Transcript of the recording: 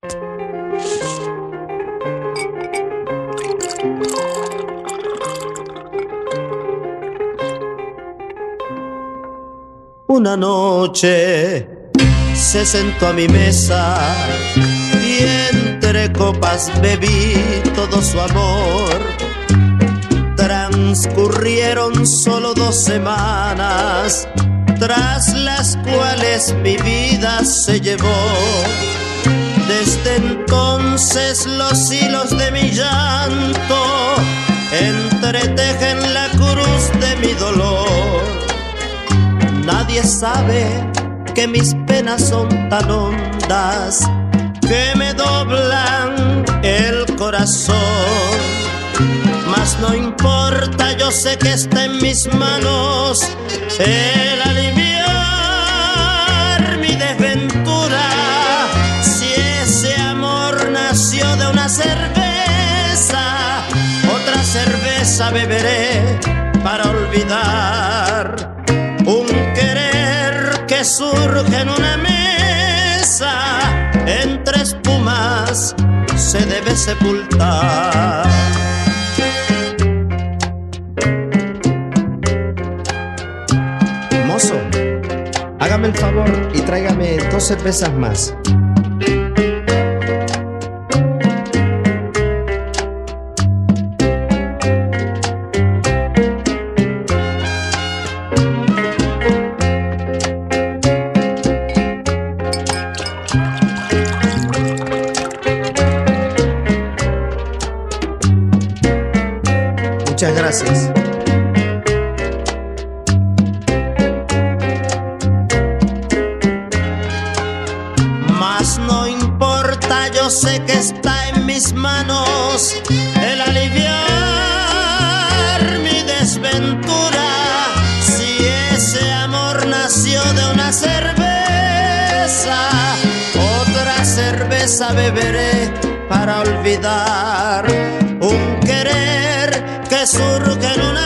Una noche se sentó a mi mesa y entre copas bebí todo su amor. Transcurrieron solo 2 semanas, tras las cuales mi vida se llevó. Desde entonces los hilos de mi llanto entretejen la cruz de mi dolor. Nadie sabe que mis penas son tan hondas que me doblan el corazón. Mas no importa, yo sé que está en mis manos el aliviar mi desventura. Si ese amor nació de una cerveza, otra cerveza beberé para olvidar. Un querer que surge en una mesa, entre espumas se debe sepultar. Mozo, hágame el favor y tráigame 2 cervezas más. Muchas gracias. Mas no importa, yo sé que está en mis manos el aliviar mi desventura. Si ese amor nació de una cerveza, otra cerveza beberé para olvidar. Un querer que surge en una